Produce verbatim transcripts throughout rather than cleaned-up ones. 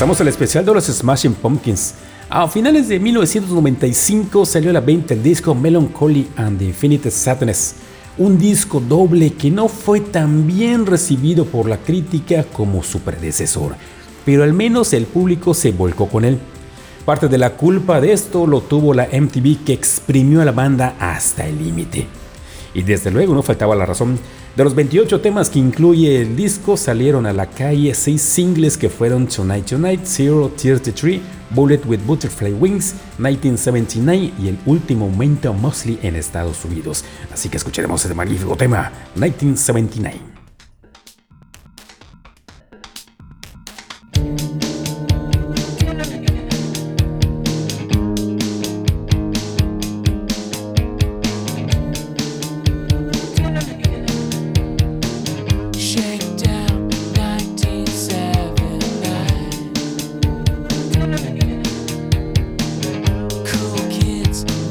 Regresamos al especial de los Smashing Pumpkins. A finales de mil novecientos noventa y cinco salió a la venta el disco Melancholy and the Infinite Sadness, un disco doble que no fue tan bien recibido por la crítica como su predecesor, pero al menos el público se volcó con él. Parte de la culpa de esto lo tuvo la M T V, que exprimió a la banda hasta el límite. Y desde luego no faltaba la razón. De los veintiocho temas que incluye el disco, salieron a la calle seis singles que fueron Tonight Tonight, Zero treinta y tres, Bullet with Butterfly Wings, mil novecientos setenta y nueve y el último momento mostly en Estados Unidos. Así que escucharemos ese magnífico tema, mil novecientos setenta y nueve.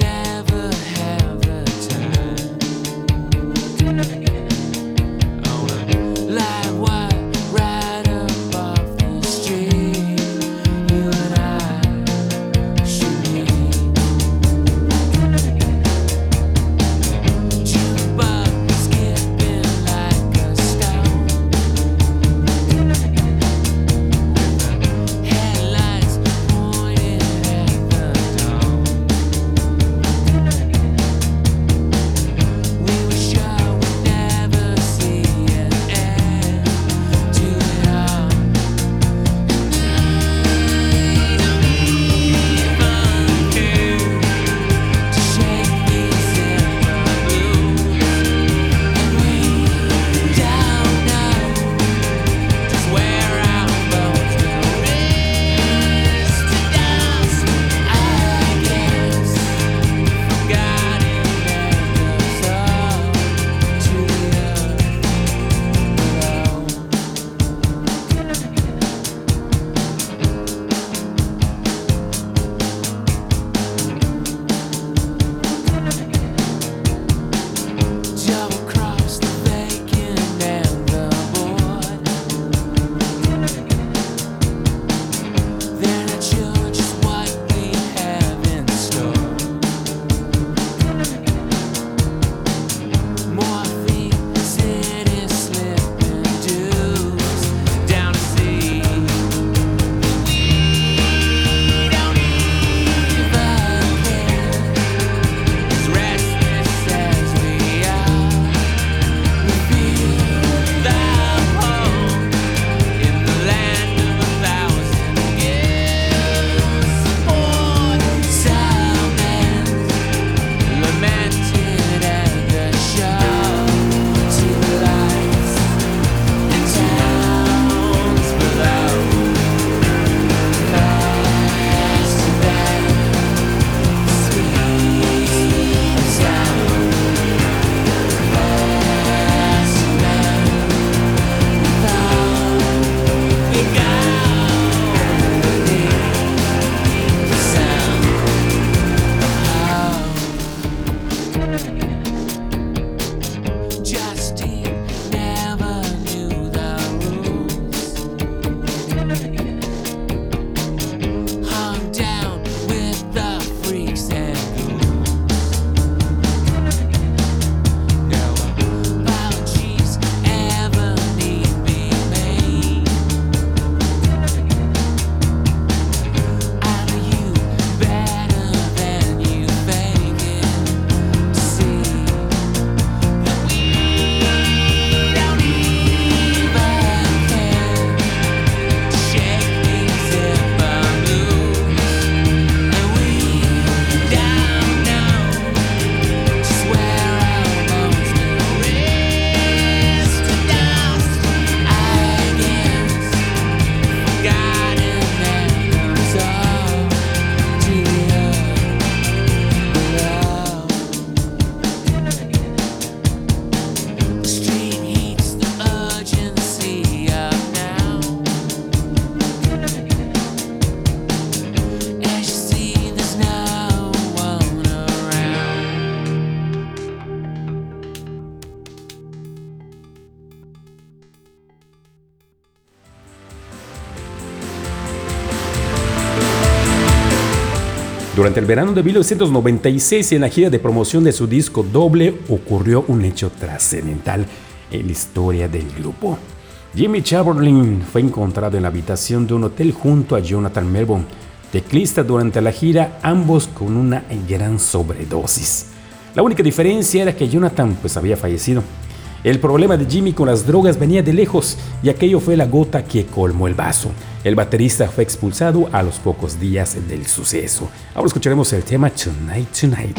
On Durante el verano de mil novecientos noventa y seis, en la gira de promoción de su disco doble, ocurrió un hecho trascendental en la historia del grupo. Jimmy Chamberlin fue encontrado en la habitación de un hotel junto a Jonathan Melvoin, teclista durante la gira, ambos con una gran sobredosis. La única diferencia era que Jonathan pues había fallecido. El problema de Jimmy con las drogas venía de lejos y aquello fue la gota que colmó el vaso. El baterista fue expulsado a los pocos días del suceso. Ahora escucharemos el tema Tonight Tonight.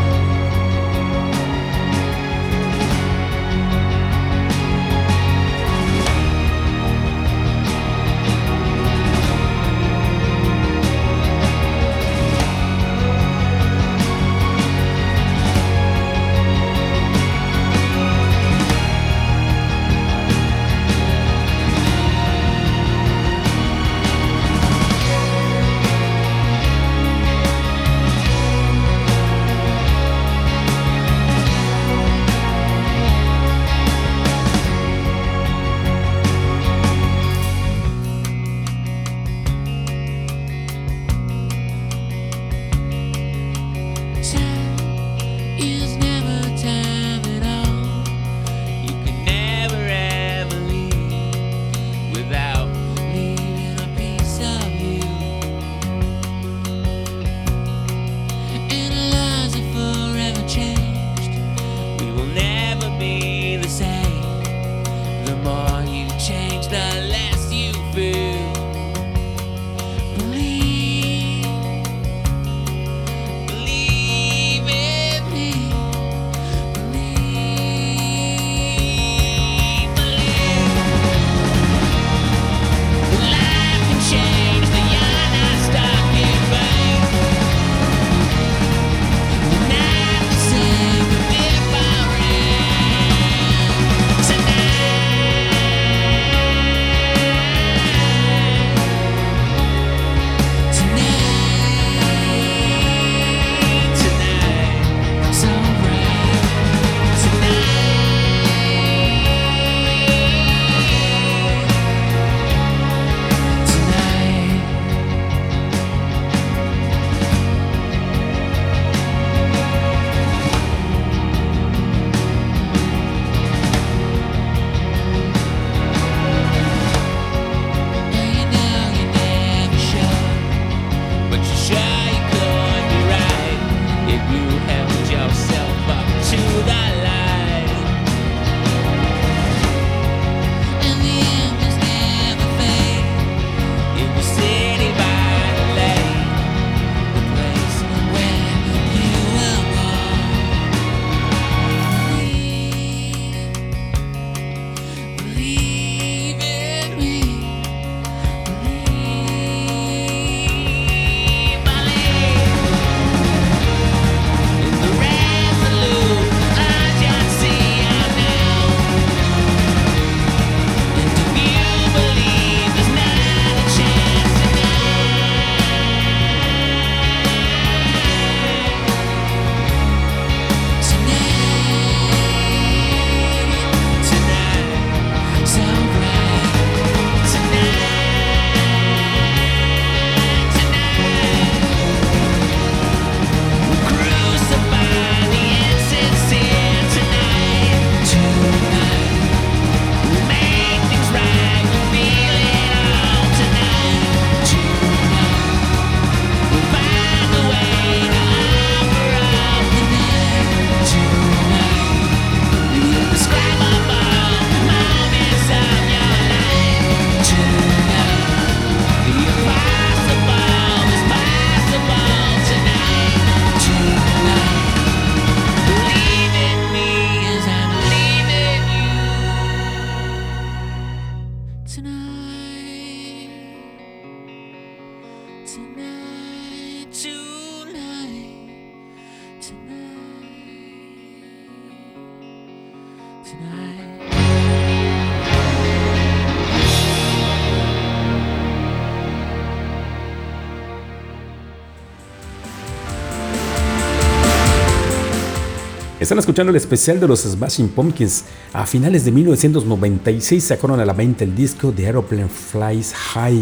Están escuchando el especial de los Smashing Pumpkins. A finales de mil novecientos noventa y seis sacaron a la venta el disco The Aeroplane Flies High,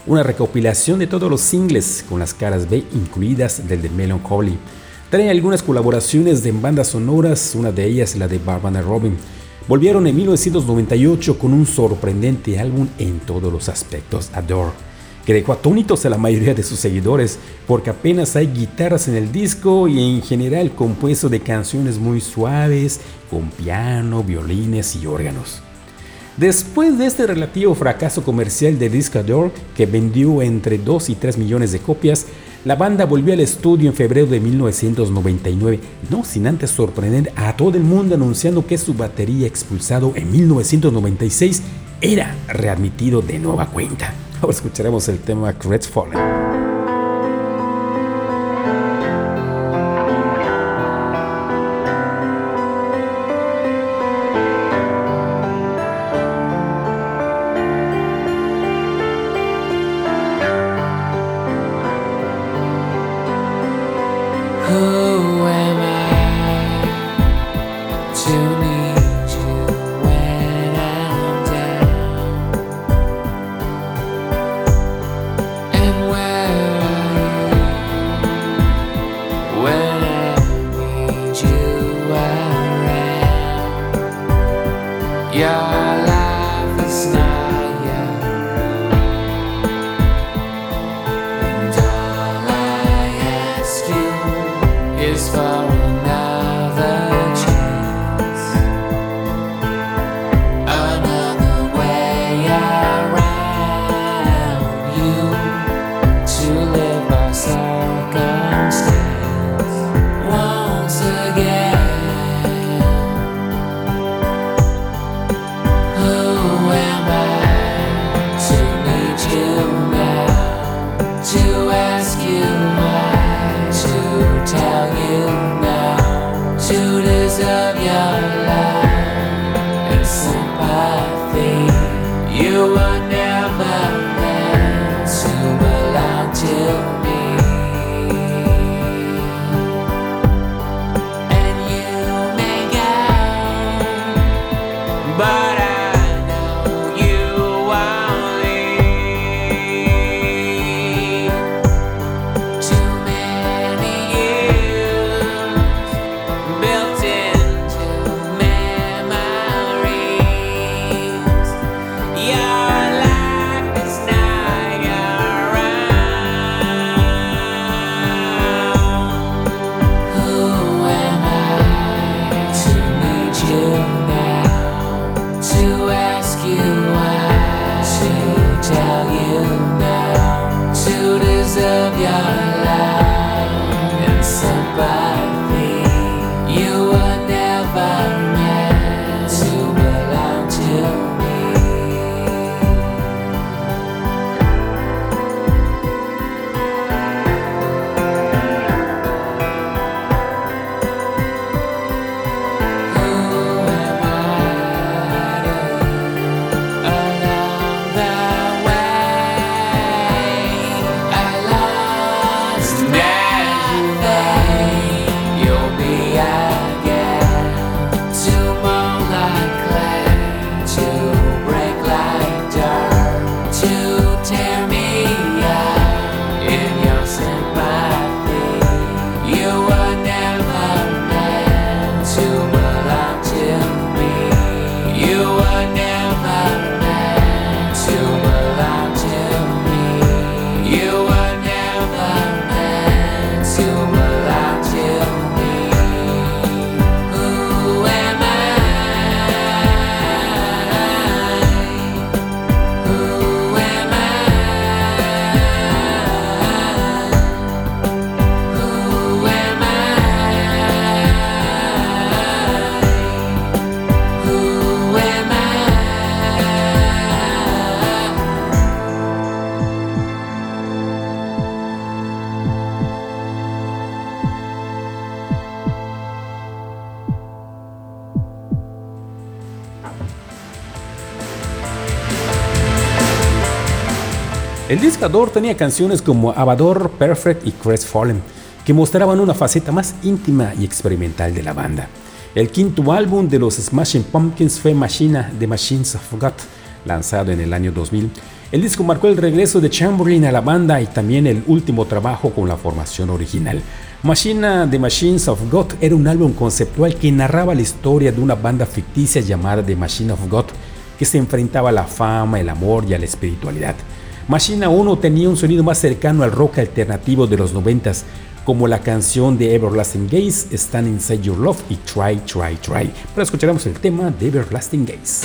una recopilación de todos los singles con las caras B incluidas del de Melancholy. Trae algunas colaboraciones de bandas sonoras, una de ellas la de Barbara Robin. Volvieron en mil novecientos noventa y ocho con un sorprendente álbum en todos los aspectos, Adore, que dejó atónitos a la mayoría de sus seguidores porque apenas hay guitarras en el disco y en general compuesto de canciones muy suaves, con piano, violines y órganos. Después de este relativo fracaso comercial de disco Adore, que vendió entre dos y tres millones de copias, la banda volvió al estudio en febrero de mil novecientos noventa y nueve, no sin antes sorprender a todo el mundo anunciando que su batería expulsado en mil novecientos noventa y seis era readmitido de nueva cuenta. Ahora escucharemos el tema Crestfallen. El disco Adore tenía canciones como Avador, Perfect y Crestfallen, que mostraban una faceta más íntima y experimental de la banda. El quinto álbum de los Smashing Pumpkins fue Machina, The Machines of God, lanzado en el año dos mil, El disco marcó el regreso de Chamberlain a la banda y también el último trabajo con la formación original. Machina The Machines of God era un álbum conceptual que narraba la historia de una banda ficticia llamada The Machine of God, que se enfrentaba a la fama, el amor y a la espiritualidad. Machina uno tenía un sonido más cercano al rock alternativo de los noventas, como la canción de Everlasting Gaze, Stand Inside Your Love y Try, Try, Try. Pero escucharemos el tema de Everlasting Gaze.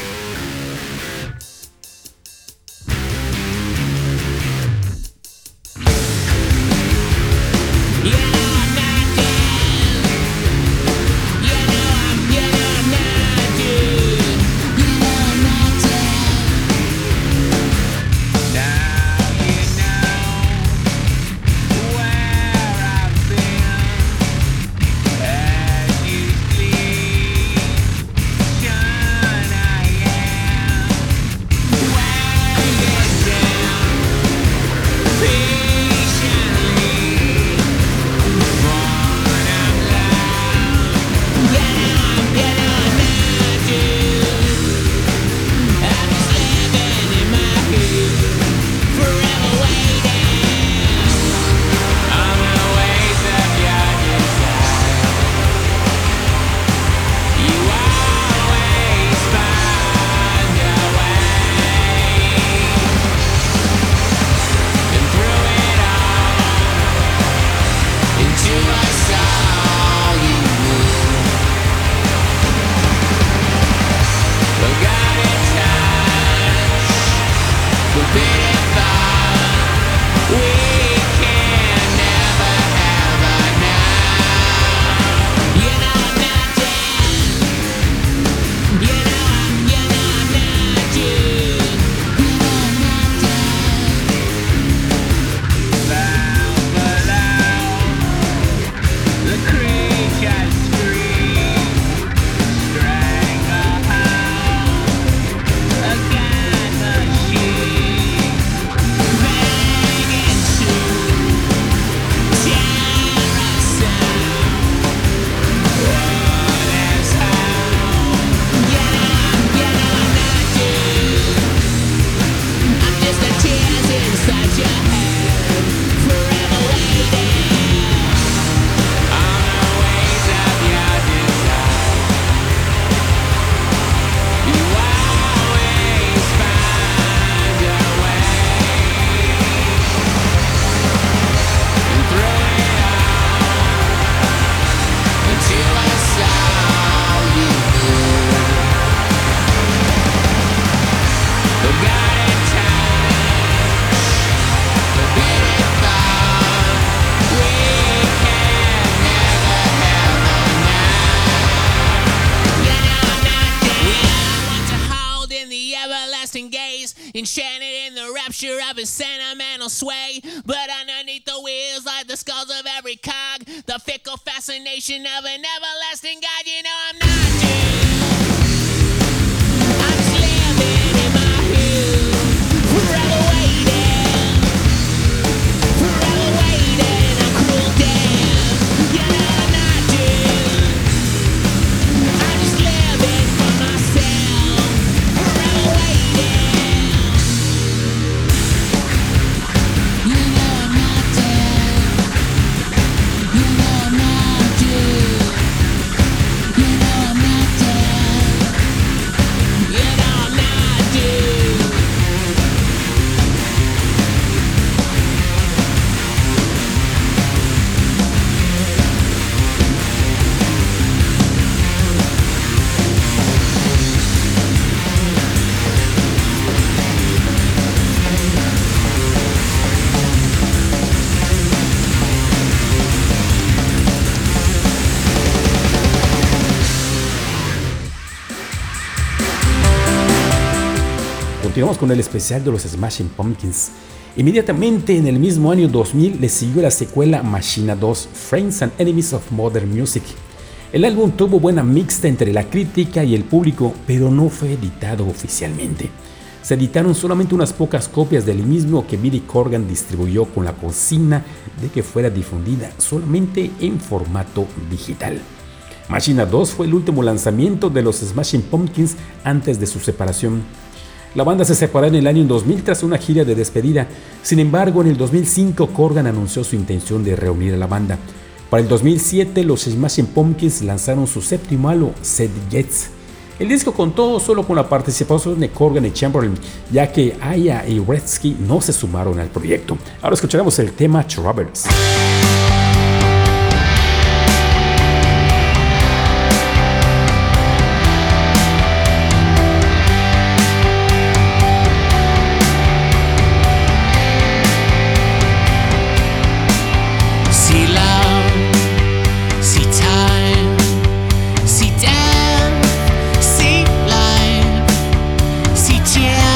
Enchanted in the rapture of his sentimental sway, but underneath the wheels like the skulls of every cog, the fickle fascination of an everlasting God. You know I'm not doomed. I'm just living in my head, forever waiting, forever waiting on cruel death. You know I'm not doomed. I'm just living for myself, forever waiting. Continuamos con el especial de los Smashing Pumpkins. Inmediatamente en el mismo año dos mil le siguió la secuela Machina dos, Friends and Enemies of Modern Music. El álbum tuvo buena mixta entre la crítica y el público, pero no fue editado oficialmente. Se editaron solamente unas pocas copias del mismo que Billy Corgan distribuyó con la consigna de que fuera difundida solamente en formato digital. Machina dos fue el último lanzamiento de los Smashing Pumpkins antes de su separación. La banda se separó en el año dos mil tras una gira de despedida. Sin embargo, en el dos mil cinco Corgan anunció su intención de reunir a la banda. Para el dos mil siete, los Smashing Pumpkins lanzaron su séptimo álbum, Set Jets. El disco contó solo con la participación de Corgan y Chamberlain, ya que Aya y Redsky no se sumaron al proyecto. Ahora escucharemos el tema Travelers.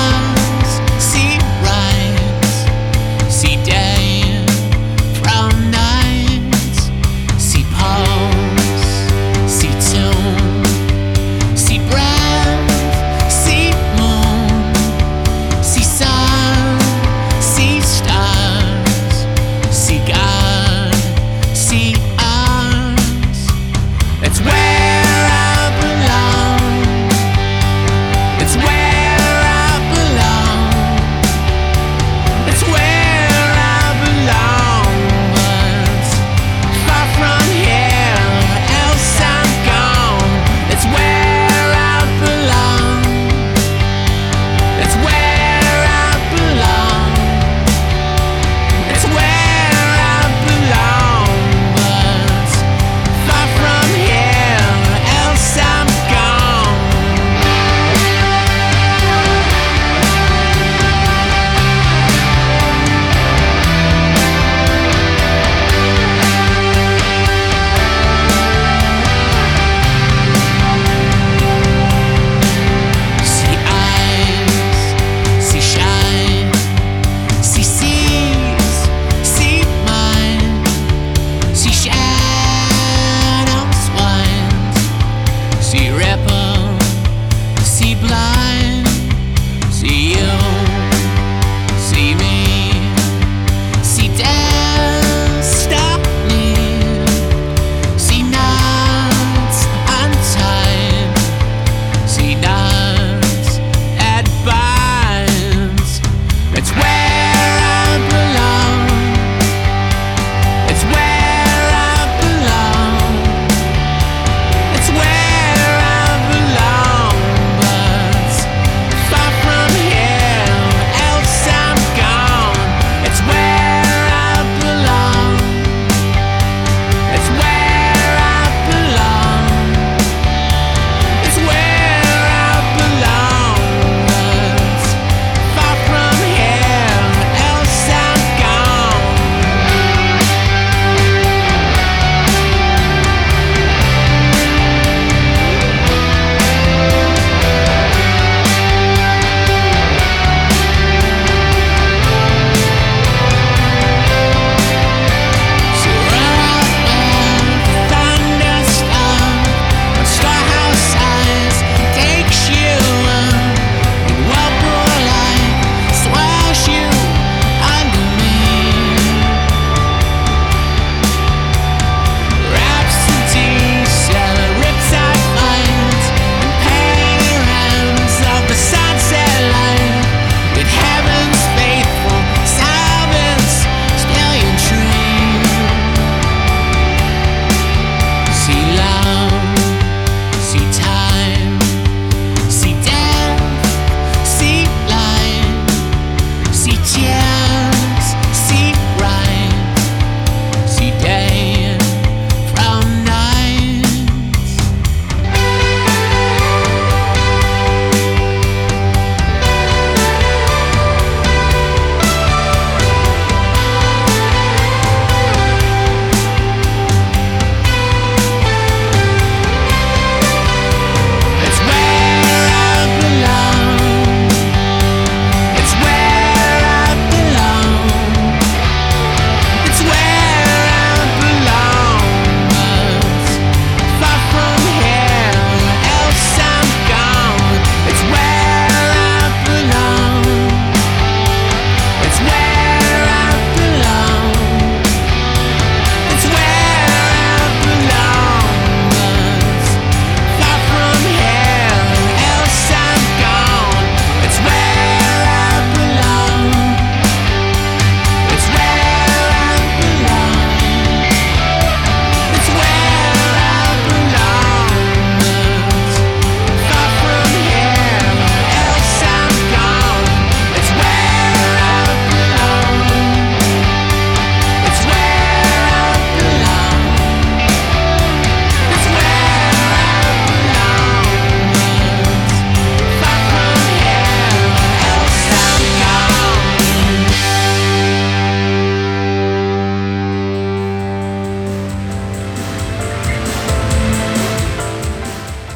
From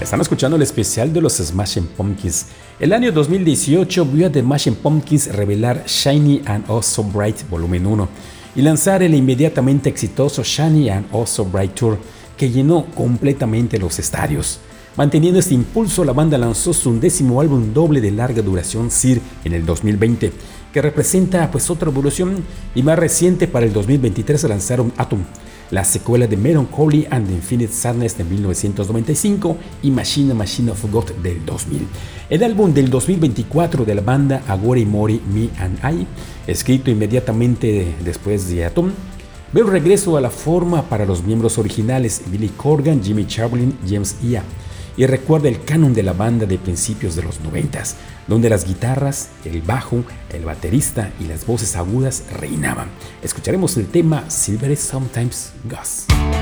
Están escuchando el especial de los Smashing Pumpkins. El año dos mil dieciocho vio a The Smashing Pumpkins revelar Shiny and Oh So Bright Volumen uno y lanzar el inmediatamente exitoso Shiny and Oh So Bright Tour, que llenó completamente los estadios. Manteniendo este impulso, la banda lanzó su undécimo álbum doble de larga duración, Sir, en el dos mil veinte, que representa pues otra evolución, y más reciente para el dos mil veintitrés lanzaron Atom, la secuela de Melancholy and the Infinite Sadness de mil novecientos noventa y cinco y Machine Machine of God del dos mil. El álbum del dos mil veinticuatro de la banda Agora Mori Me and I, escrito inmediatamente después de Atom, ve un regreso a la forma para los miembros originales Billy Corgan, Jimmy Chamberlin, James Iha, y recuerda el canon de la banda de principios de los noventas, donde las guitarras, el bajo, el baterista y las voces agudas reinaban. Escucharemos el tema Silver Sometimes Goes.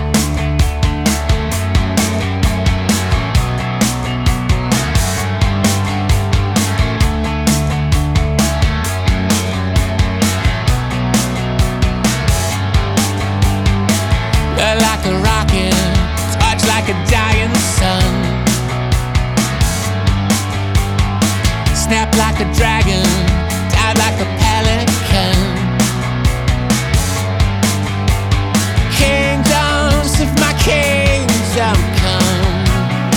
Like a rocket, touch like a dying sun. Snap like a dragon, dive like a pelican. Kingdoms of my kingdom come.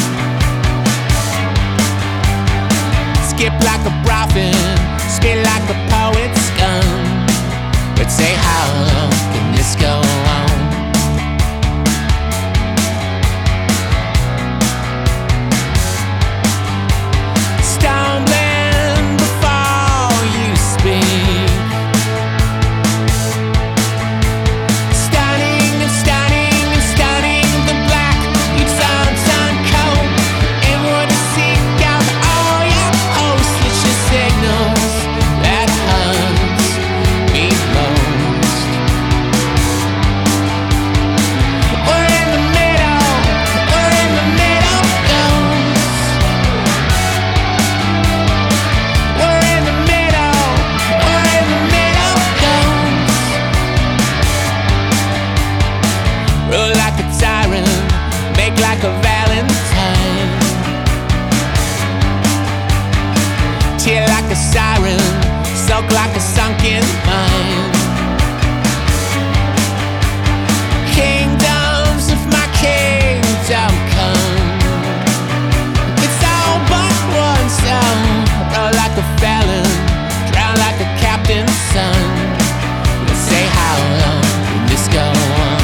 Skip like a prophet, spit like a poet's gun. But say, how long can this go on? Like a valentine, tear like a siren, soak like a sunken mine. Kingdoms of my kingdom come. It's all but one song. Roll like a felon, drown like a captain's son. Let's say, how long can this go on?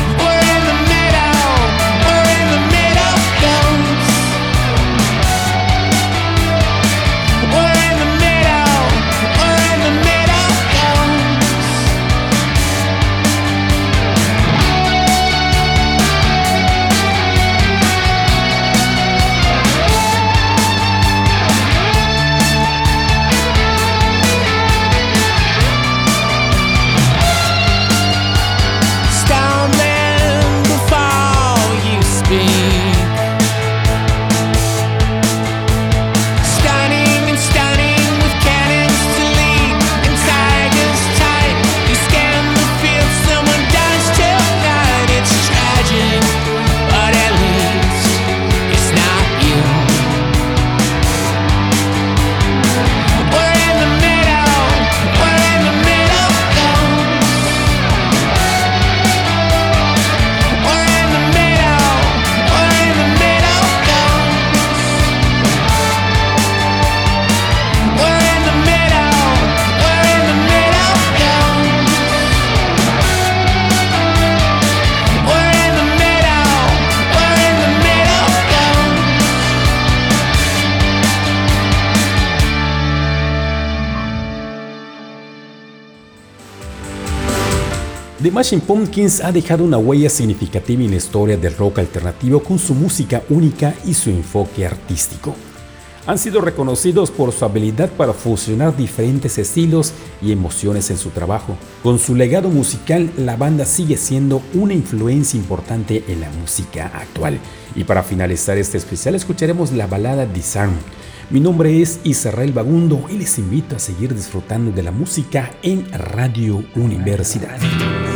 The Smashing Pumpkins ha dejado una huella significativa en la historia del rock alternativo con su música única y su enfoque artístico. Han sido reconocidos por su habilidad para fusionar diferentes estilos y emociones en su trabajo. Con su legado musical, la banda sigue siendo una influencia importante en la música actual. Y para finalizar este especial, escucharemos la balada Disarm. Mi nombre es Israel Bagundo y les invito a seguir disfrutando de la música en Radio Universidad.